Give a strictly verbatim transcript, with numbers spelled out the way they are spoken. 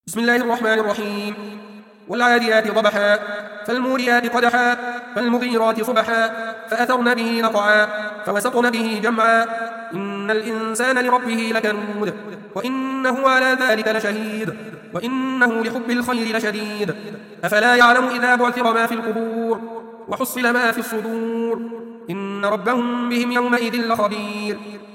بسم الله الرحمن الرحيم. والعاديات ضبحا فالموريات قدحا فالمغيرات صبحا فأثرن به نقعا فوسطن به جمعا إن الإنسان لربه لكنود وإنه على ذلك لشهيد وإنه لحب الخير لشديد أفلا يعلم إذا بعثر ما في القبور وحصل ما في الصدور إن ربهم بهم يومئذ لخبير.